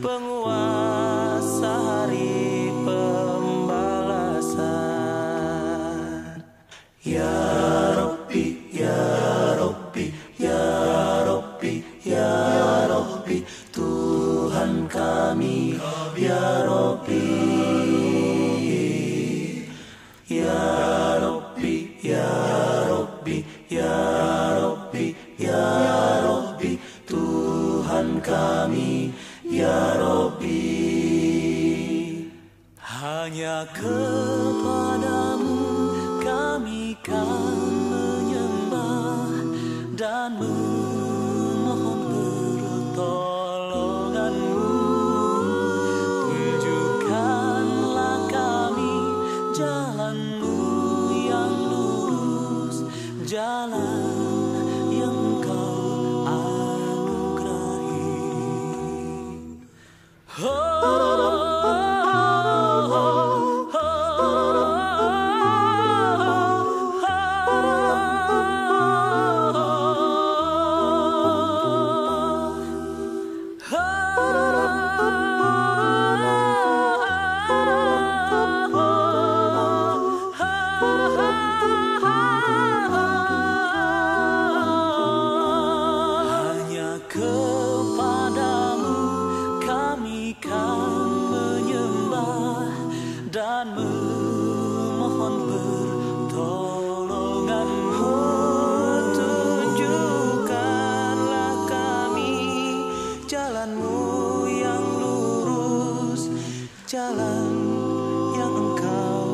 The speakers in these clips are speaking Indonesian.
penguasa hari pembalasan. Ya Rabbi, ya Rabbi, ya Rabbi, ya Rabbi, Tuhan kami, ya Rabbi, ya Rabbi, ya Rabbi, ya Rabbi, ya Rabbi, Tuhan kami, ya Rabbi. Hanya kepadamu kami kan menyembah dan memohon pertolonganmu. Tunjukkanlah kami jalanmu yang lurus, jalan yang kau anugerahi. Hanya kepadamu kami kan menyembah dan memohon pertolonganmu. Tunjukkanlah kami jalanmu yang lurus, jalan yang engkau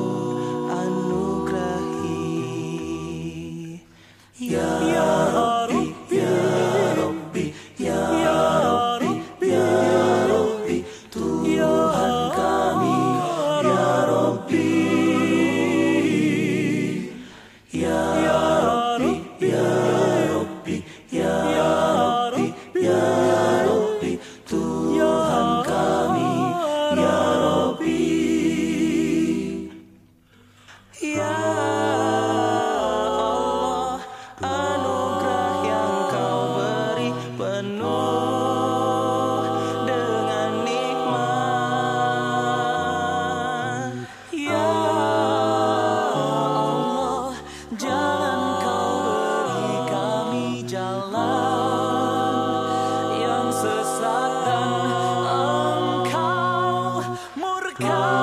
anugerahi. Ya Rabbi, ya Rabbi, ya Rabbi, ya Rabbi, Tuhan kami, ya Rabbi, ya Rabbi, ya Rabbi, ya Rabbi, ya Rabbi, Tuhan kami, ya Rabbi. Ya Allah, anugerah yang kau beri penuh dengan nikmat. Ya Allah, jalan kau beri kami, jalan yang sesat dan engkau murka.